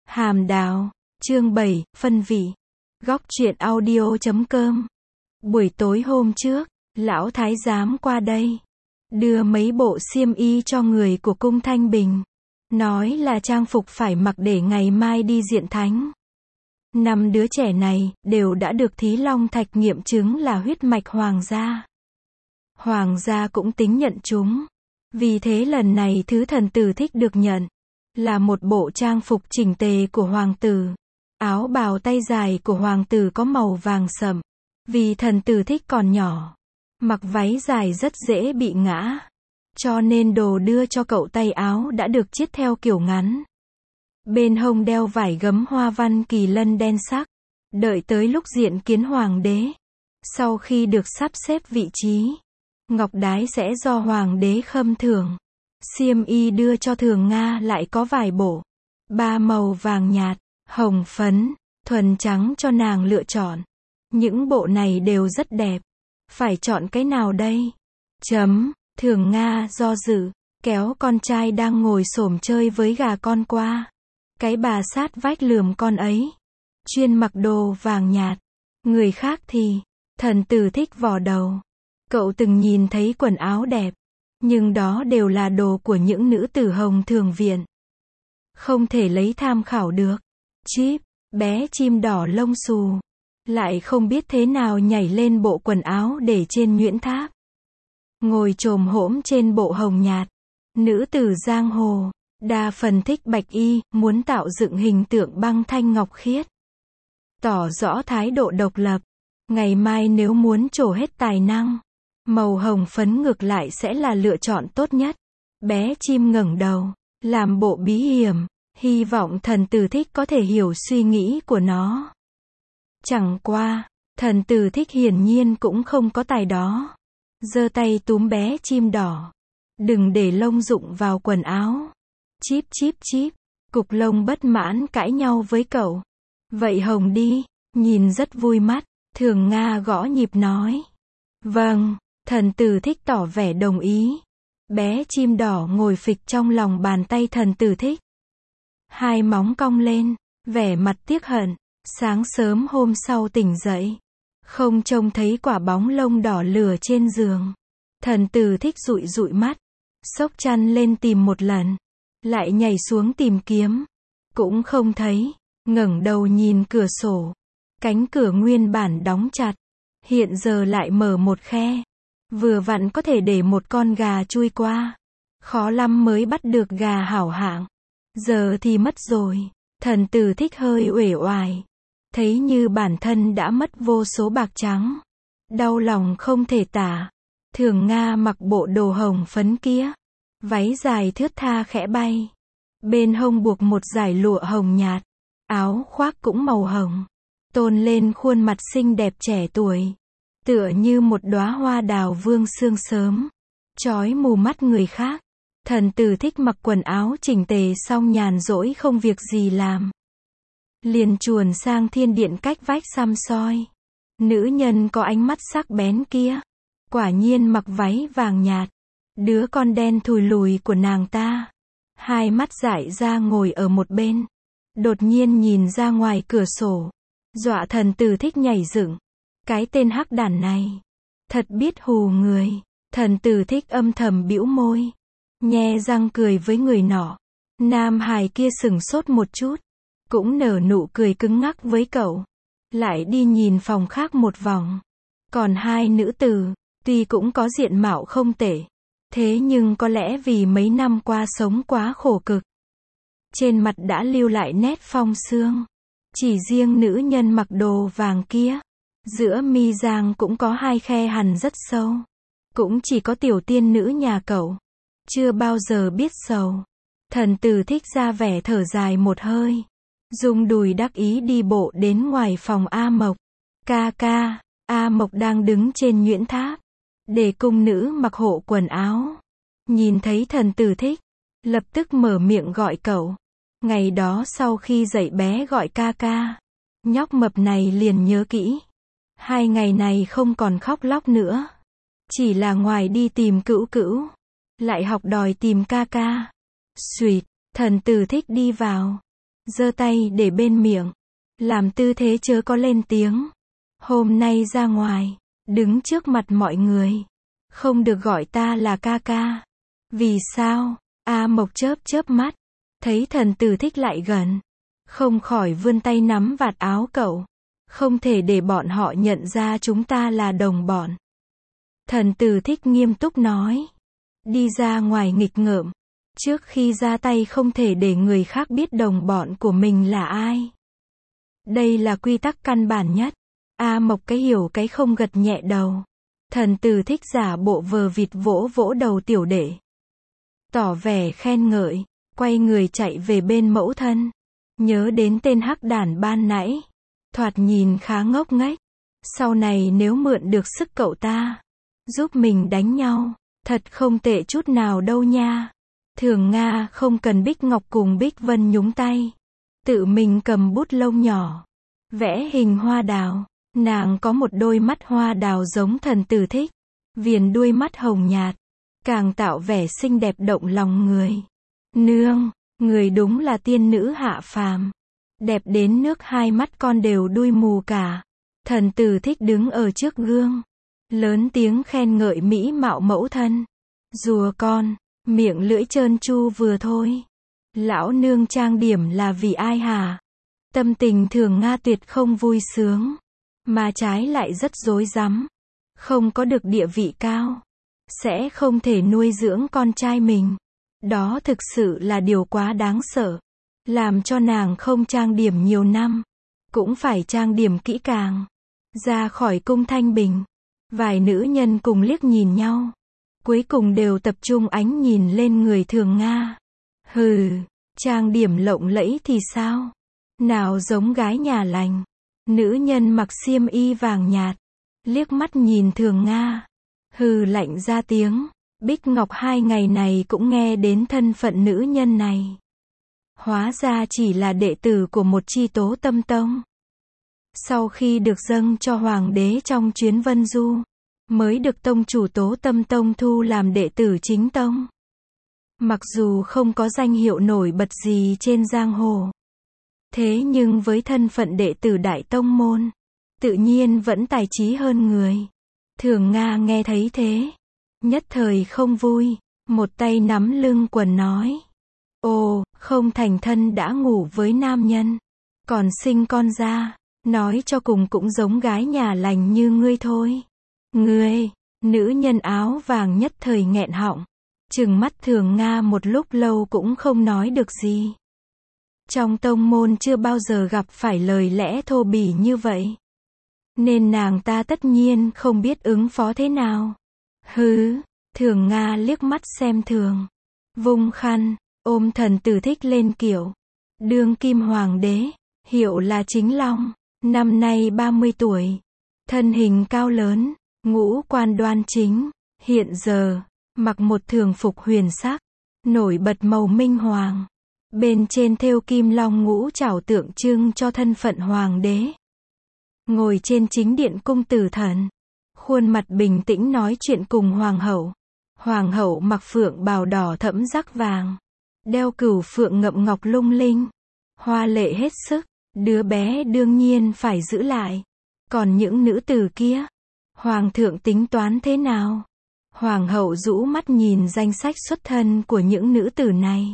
Hàm đào, chương 7, phân vị. Góc truyện audio.com. Buổi tối hôm trước, lão thái giám qua đây, đưa mấy bộ xiêm y cho người của cung Thanh Bình. Nói là trang phục phải mặc để ngày mai đi diện thánh. 5 đứa trẻ này, đều đã được Thí Long Thạch nghiệm chứng là huyết mạch hoàng gia. Hoàng gia cũng tính nhận chúng. Vì thế lần này thứ thần tử thích được nhận là một bộ trang phục chỉnh tề của hoàng tử. Áo bào tay dài của hoàng tử có màu vàng sậm. Vì thần tử thích còn nhỏ, mặc váy dài rất dễ bị ngã. Cho nên đồ đưa cho cậu tay áo đã được chiết theo kiểu ngắn. Bên hông đeo vải gấm hoa văn kỳ lân đen sắc. Đợi tới lúc diện kiến hoàng đế, sau khi được sắp xếp vị trí, ngọc đái sẽ do hoàng đế khâm thưởng. Xiêm y đưa cho Thường Nga lại có vài bộ, 3 màu vàng nhạt, hồng phấn, thuần trắng cho nàng lựa chọn. Những bộ này đều rất đẹp. Phải chọn cái nào đây? Thường Nga do dự, kéo con trai đang ngồi xổm chơi với gà con qua. Cái bà sát vách lườm con ấy, chuyên mặc đồ vàng nhạt. Người khác thì, thần tử thích vò đầu. Cậu từng nhìn thấy quần áo đẹp, nhưng đó đều là đồ của những nữ tử hồng thường viện. Không thể lấy tham khảo được. Chíp, bé chim đỏ lông xù, lại không biết thế nào nhảy lên bộ quần áo để trên Nguyễn Tháp. Ngồi chồm hổm trên bộ hồng nhạt. Nữ tử giang hồ, đa phần thích bạch y, muốn tạo dựng hình tượng băng thanh ngọc khiết. Tỏ rõ thái độ độc lập. Ngày mai nếu muốn trổ hết tài năng, màu hồng phấn ngược lại sẽ là lựa chọn tốt nhất. Bé chim ngẩng đầu, làm bộ bí hiểm, hy vọng thần tử thích có thể hiểu suy nghĩ của nó. Chẳng qua, thần tử thích hiển nhiên cũng không có tài đó. Giơ tay túm bé chim đỏ. Đừng để lông rụng vào quần áo. Chíp chíp chíp, cục lông bất mãn cãi nhau với cậu. Vậy hồng đi, nhìn rất vui mắt. Thường Nga gõ nhịp nói. Vâng, thần tử thích tỏ vẻ đồng ý. Bé chim đỏ ngồi phịch trong lòng bàn tay thần tử thích. Hai móng cong lên, vẻ mặt tiếc hận. Sáng sớm hôm sau tỉnh dậy, không trông thấy quả bóng lông đỏ lửa trên giường. Thần tử thích dụi dụi mắt, xốc chăn lên tìm một lần, lại nhảy xuống tìm kiếm, cũng không thấy. Ngẩng đầu nhìn cửa sổ, cánh cửa nguyên bản đóng chặt, hiện giờ lại mở một khe, vừa vặn có thể để một con gà chui qua. Khó lắm mới bắt được gà hảo hạng, giờ thì mất rồi. Thần tử thích hơi uể oải, thấy như bản thân đã mất vô số bạc trắng, đau lòng không thể tả. Thường Nga mặc bộ đồ hồng phấn kia, váy dài thướt tha khẽ bay, bên hông buộc một dải lụa hồng nhạt, áo khoác cũng màu hồng, tôn lên khuôn mặt xinh đẹp trẻ tuổi, tựa như một đóa hoa đào vương sương sớm, chói mù mắt người khác. Thần tử thích mặc quần áo chỉnh tề xong nhàn rỗi không việc gì làm, liền chuồn sang thiên điện cách vách săm soi. Nữ nhân có ánh mắt sắc bén kia, quả nhiên mặc váy vàng nhạt. Đứa con đen thùi lùi của nàng ta, hai mắt dại ra ngồi ở một bên, đột nhiên nhìn ra ngoài cửa sổ, dọa thần tử thích nhảy dựng. Cái tên hắc đản này, thật biết hù người. Thần tử thích âm thầm bĩu môi, nhe răng cười với người nọ. Nam hài kia sửng sốt một chút, cũng nở nụ cười cứng ngắc với cậu, lại đi nhìn phòng khác một vòng. Còn hai nữ tử, tuy cũng có diện mạo không tệ, thế nhưng có lẽ vì mấy năm qua sống quá khổ cực, trên mặt đã lưu lại nét phong sương. Chỉ riêng nữ nhân mặc đồ vàng kia, giữa mi giang cũng có 2 khe hằn rất sâu. Cũng chỉ có tiểu tiên nữ nhà cậu, chưa bao giờ biết sầu. Thần tử thích ra vẻ thở dài một hơi, rung đùi đắc ý đi bộ đến ngoài phòng A Mộc. Ca ca, A Mộc đang đứng trên Nguyễn Tháp, để cung nữ mặc hộ quần áo. Nhìn thấy thần tử thích, lập tức mở miệng gọi cậu. Ngày đó sau khi dạy bé gọi ca ca, nhóc mập này liền nhớ kỹ. 2 ngày này không còn khóc lóc nữa, chỉ là ngoài đi tìm cữu cữu, lại học đòi tìm ca ca. Xuỵt, thần tử thích đi vào, giơ tay để bên miệng, làm tư thế chớ có lên tiếng. Hôm nay ra ngoài, đứng trước mặt mọi người, không được gọi ta là ca ca. Vì sao? A Mộc chớp chớp mắt, thấy Thần Tử Thích lại gần, không khỏi vươn tay nắm vạt áo cậu. Không thể để bọn họ nhận ra chúng ta là đồng bọn. Thần Tử Thích nghiêm túc nói. Đi ra ngoài nghịch ngợm. Trước khi ra tay không thể để người khác biết đồng bọn của mình là ai. Đây là quy tắc căn bản nhất. A Mộc cái hiểu cái không gật nhẹ đầu. Thần Tử Thích giả bộ vờ vịt vỗ vỗ đầu tiểu đệ. Tỏ vẻ khen ngợi, quay người chạy về bên mẫu thân. Nhớ đến tên hắc đản ban nãy. Thoạt nhìn khá ngốc nghếch. Sau này nếu mượn được sức cậu ta, giúp mình đánh nhau, thật không tệ chút nào đâu nha. Thường Nga không cần Bích Ngọc cùng Bích Vân nhúng tay. Tự mình cầm bút lông nhỏ, vẽ hình hoa đào. Nàng có một đôi mắt hoa đào giống Thần Tử Thích. Viền đuôi mắt hồng nhạt, càng tạo vẻ xinh đẹp động lòng người. Nương, người đúng là tiên nữ hạ phàm. Đẹp đến nước hai mắt con đều đuôi mù cả. Thần Tử Thích đứng ở trước gương, lớn tiếng khen ngợi mỹ mạo mẫu thân. Rùa con, miệng lưỡi trơn tru vừa thôi. Lão nương trang điểm là vì ai hả? Tâm tình Thường Nga tuyệt không vui sướng, mà trái lại rất rối rắm. Không có được địa vị cao, sẽ không thể nuôi dưỡng con trai mình. Đó thực sự là điều quá đáng sợ. Làm cho nàng không trang điểm nhiều năm, cũng phải trang điểm kỹ càng. Ra khỏi cung Thanh Bình, vài nữ nhân cùng liếc nhìn nhau. Cuối cùng đều tập trung ánh nhìn lên người Thường Nga. Hừ, trang điểm lộng lẫy thì sao? Nào giống gái nhà lành. Nữ nhân mặc xiêm y vàng nhạt, liếc mắt nhìn Thường Nga. Hừ lạnh ra tiếng. Bích Ngọc 2 ngày này cũng nghe đến thân phận nữ nhân này. Hóa ra chỉ là đệ tử của một chi Tố Tâm Tông. Sau khi được dâng cho hoàng đế trong chuyến Vân Du, mới được tông chủ Tố Tâm Tông thu làm đệ tử chính tông. Mặc dù không có danh hiệu nổi bật gì trên giang hồ, thế nhưng với thân phận đệ tử đại tông môn, tự nhiên vẫn tài trí hơn người. Thường Nga nghe thấy thế, nhất thời không vui, một tay nắm lưng quần nói. Ồ, không thành thân đã ngủ với nam nhân, còn sinh con ra, nói cho cùng cũng giống gái nhà lành như ngươi thôi. Ngươi, nữ nhân áo vàng nhất thời nghẹn họng, trừng mắt Thường Nga một lúc lâu cũng không nói được gì. Trong tông môn chưa bao giờ gặp phải lời lẽ thô bỉ như vậy, nên nàng ta tất nhiên không biết ứng phó thế nào. Hứ, Thường Nga liếc mắt xem thường, vung khăn, ôm Thần Tử Thích lên kiệu. Đương kim hoàng đế, hiệu là Chính Long, năm nay 30 tuổi, thân hình cao lớn, ngũ quan đoan chính, hiện giờ mặc một thường phục huyền sắc, nổi bật màu minh hoàng. Bên trên thêu kim long ngũ trảo tượng trưng cho thân phận hoàng đế. Ngồi trên chính điện cung tử thần, khuôn mặt bình tĩnh nói chuyện cùng hoàng hậu. Hoàng hậu mặc phượng bào đỏ thẫm rắc vàng, đeo cửu phượng ngậm ngọc lung linh, hoa lệ hết sức. Đứa bé đương nhiên phải giữ lại. Còn những nữ tử kia, hoàng thượng tính toán thế nào? Hoàng hậu rũ mắt nhìn danh sách xuất thân của những nữ tử này.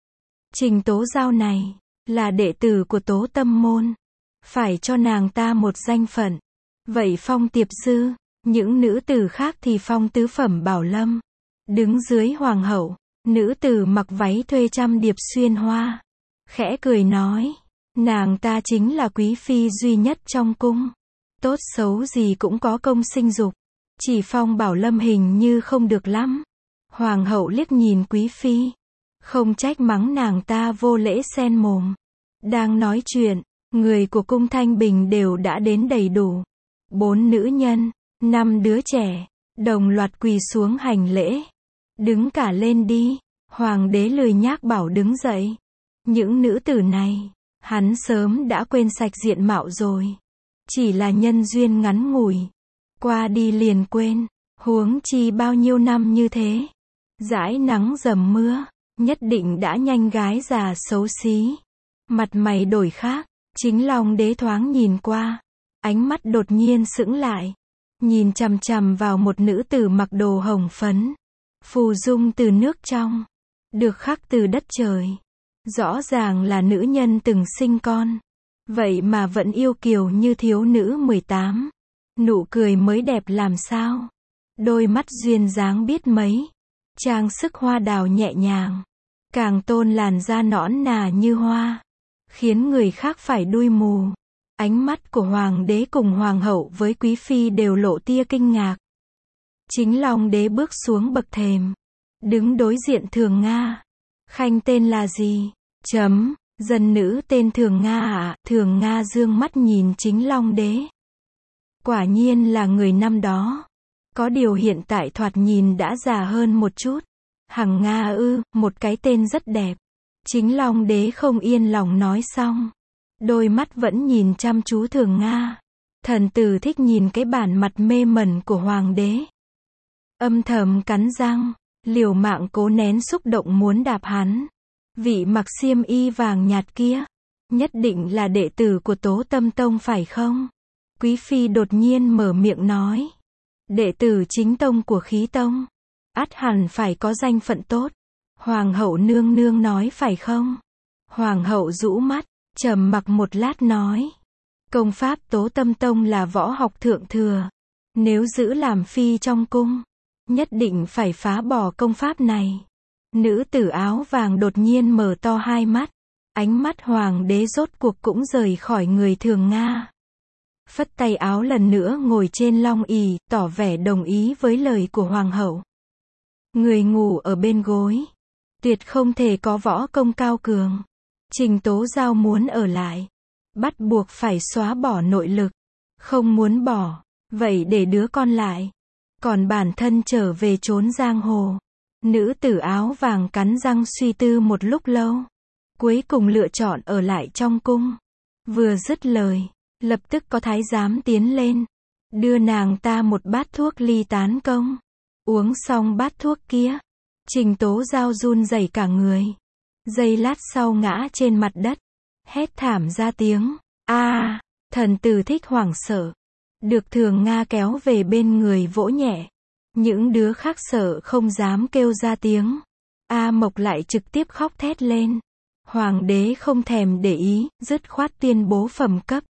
Trình Tố Giao này, là đệ tử của Tố Tâm Môn. Phải cho nàng ta một danh phận. Vậy phong Tiệp Dư, những nữ tử khác thì phong tứ phẩm Bảo Lâm. Đứng dưới hoàng hậu, nữ tử mặc váy thuê trăm điệp xuyên hoa. Khẽ cười nói, nàng ta chính là quý phi duy nhất trong cung. Tốt xấu gì cũng có công sinh dục. Chỉ phong Bảo Lâm hình như không được lắm. Hoàng hậu liếc nhìn quý phi, không trách mắng nàng ta vô lễ xen mồm. Đang nói chuyện, người của cung Thanh Bình đều đã đến đầy đủ. 4 nữ nhân, 5 đứa trẻ, đồng loạt quỳ xuống hành lễ. Đứng cả lên đi. Hoàng đế lười nhác bảo đứng dậy. Những nữ tử này, hắn sớm đã quên sạch diện mạo rồi. Chỉ là nhân duyên ngắn ngủi, qua đi liền quên. Huống chi bao nhiêu năm như thế, dãi nắng dầm mưa, nhất định đã nhanh gái già xấu xí. Mặt mày đổi khác, Chính Long Đế thoáng nhìn qua, ánh mắt đột nhiên sững lại, nhìn chằm chằm vào một nữ tử mặc đồ hồng phấn, phù dung từ nước trong, được khắc từ đất trời. Rõ ràng là nữ nhân từng sinh con, vậy mà vẫn yêu kiều như thiếu nữ 18. Nụ cười mới đẹp làm sao, đôi mắt duyên dáng biết mấy, trang sức hoa đào nhẹ nhàng, càng tôn làn da nõn nà như hoa, khiến người khác phải đuôi mù. Ánh mắt của hoàng đế cùng hoàng hậu với quý phi đều lộ tia kinh ngạc. Chính Long Đế bước xuống bậc thềm, đứng đối diện Thường Nga. Khanh tên là gì? Dân nữ tên Thường Nga ạ. Thường Nga dương mắt nhìn Chính Long Đế. Quả nhiên là người năm đó. Có điều hiện tại thoạt nhìn đã già hơn một chút. Hằng Nga ư, một cái tên rất đẹp. Chính Long Đế không yên lòng nói xong. Đôi mắt vẫn nhìn chăm chú Thường Nga. Thần tử thích nhìn cái bản mặt mê mẩn của hoàng đế. Âm thầm cắn răng, liều mạng cố nén xúc động muốn đạp hắn. Vị mặc xiêm y vàng nhạt kia, nhất định là đệ tử của Tố Tâm Tông phải không? Quý phi đột nhiên mở miệng nói. Đệ tử chính tông của Khí Tông, ắt hẳn phải có danh phận tốt. Hoàng hậu nương nương nói phải không? Hoàng hậu rũ mắt, trầm mặc một lát nói. Công pháp Tố Tâm Tông là võ học thượng thừa. Nếu giữ làm phi trong cung, nhất định phải phá bỏ công pháp này. Nữ tử áo vàng đột nhiên mở to hai mắt. Ánh mắt hoàng đế rốt cuộc cũng rời khỏi người Thường Nga. Phất tay áo lần nữa ngồi trên long ỷ, tỏ vẻ đồng ý với lời của hoàng hậu. Người ngủ ở bên gối, tuyệt không thể có võ công cao cường. Trình Tố Giao muốn ở lại, bắt buộc phải xóa bỏ nội lực. Không muốn bỏ, vậy để đứa con lại. Còn bản thân trở về trốn giang hồ. Nữ tử áo vàng cắn răng suy tư một lúc lâu. Cuối cùng lựa chọn ở lại trong cung. Vừa dứt lời, lập tức có thái giám tiến lên. Đưa nàng ta một bát thuốc ly tán công. Uống xong bát thuốc kia, Trình Tố Giao run rẩy cả người. Giây lát sau ngã trên mặt đất. Hét thảm ra tiếng. Thần tử thích hoảng sợ. Được Thường Nga kéo về bên người vỗ nhẹ. Những đứa khác sợ không dám kêu ra tiếng. A Mộc lại trực tiếp khóc thét lên. Hoàng đế không thèm để ý, dứt khoát tuyên bố phẩm cấp.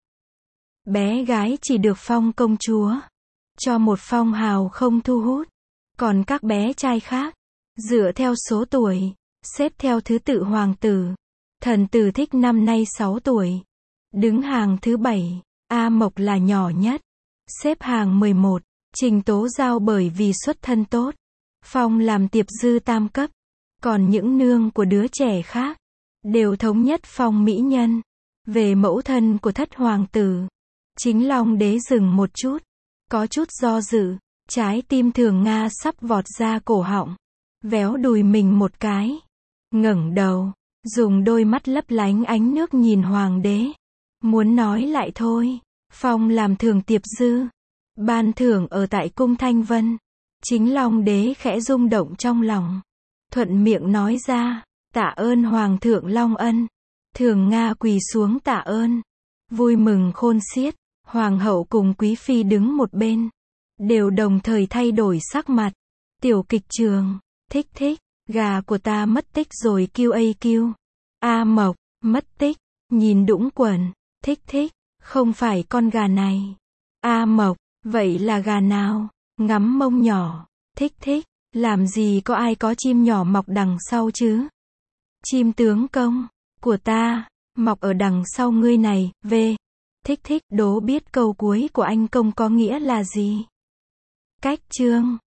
Bé gái chỉ được phong công chúa. Cho một phong hào không thu hút. Còn các bé trai khác, dựa theo số tuổi, xếp theo thứ tự hoàng tử. Thần tử thích năm nay 6 tuổi. Đứng hàng thứ 7. A Mộc là nhỏ nhất. Xếp hàng 11. Trình Tố Giao bởi vì xuất thân tốt, phong làm tiệp dư tam cấp. Còn những nương của đứa trẻ khác, đều thống nhất phong mỹ nhân. Về mẫu thân của thất hoàng tử, Chính Long Đế dừng một chút, có chút do dự. Trái tim Thường Nga sắp vọt ra cổ họng. Véo đùi mình một cái. Ngẩng đầu, dùng đôi mắt lấp lánh ánh nước nhìn hoàng đế. Muốn nói lại thôi. Phong làm thường tiệp dư. Ban thưởng ở tại cung Thanh Vân. Chính Long Đế khẽ rung động trong lòng. Thuận miệng nói ra. Tạ ơn Hoàng thượng Long ân. Thường Nga quỳ xuống tạ ơn. Vui mừng khôn xiết. Hoàng hậu cùng quý phi đứng một bên. Đều đồng thời thay đổi sắc mặt. Tiểu kịch trường. Thích thích. Gà của ta mất tích rồi QAQ. A Mộc. Mất tích. Nhìn Đũng Quần. Thích thích. Không phải con gà này. A Mộc. Vậy là gà nào? Ngắm mông nhỏ. Thích thích. Làm gì có ai có chim nhỏ mọc đằng sau chứ? Chim tướng công. Của ta. Mọc ở đằng sau ngươi này. V. Thích thích. Đố biết câu cuối của anh công có nghĩa là gì? Cách chương.